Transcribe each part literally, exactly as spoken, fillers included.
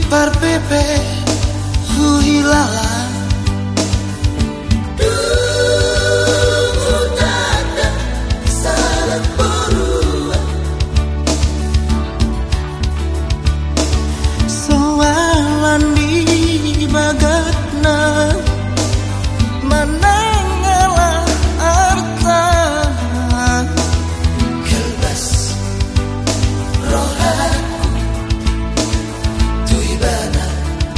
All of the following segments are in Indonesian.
par pepe huilala dudada salah berua soalan di bagatna manangalah arta kelbas rohaku tuibana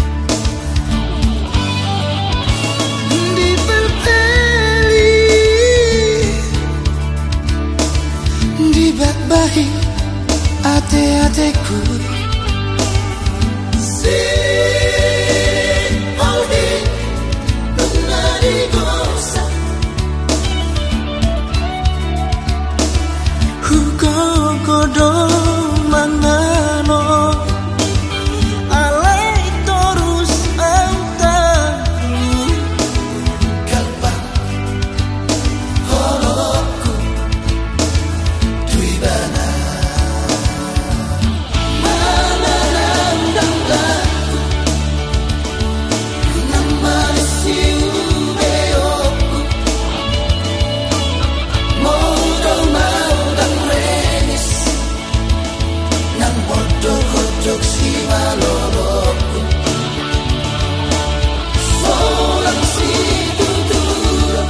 di berteli di bak-bahi ate-ateku Kodo mangano alai terus autaku kalbang holokku tuibana mana nandang laku namani siubeoku modo maudang renis nang bodok-bodok si malorokku solang si tuturo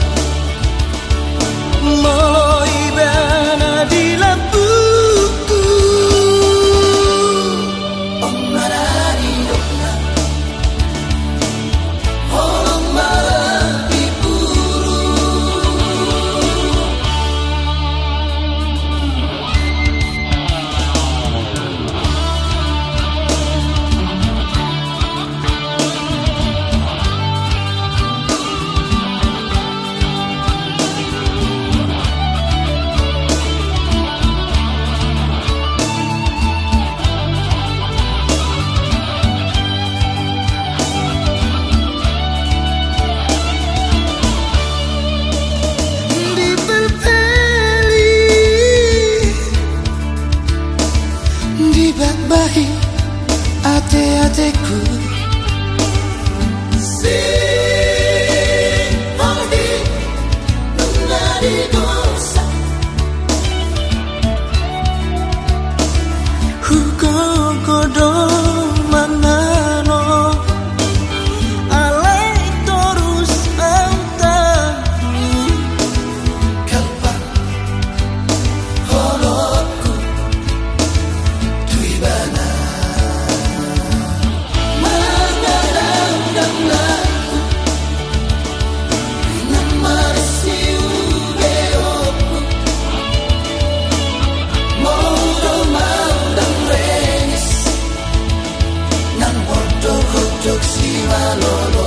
moloi bana di lampuku om marari dokna holong malah diburu bahi ate-ateku sing hadi menari dosa hugo kodo manano alai terus autaku kalbang holokku tuibana Dok si malolo